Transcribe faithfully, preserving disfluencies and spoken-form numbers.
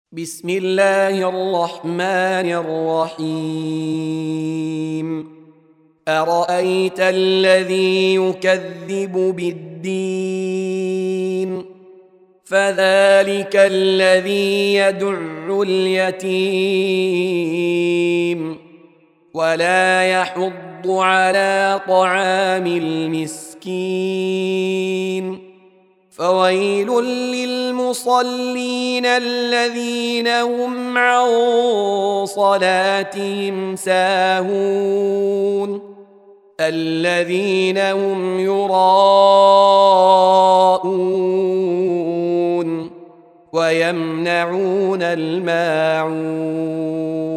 بسم الله الرحمن الرحيم أرأيت الذي يكذب بالدين فذلك الذي يدع اليتيم ولا يحض على طعام المسكين فويل للمصلين الذين هم عن صلاتهم ساهون الذين هم يراءون ويمنعون الماعون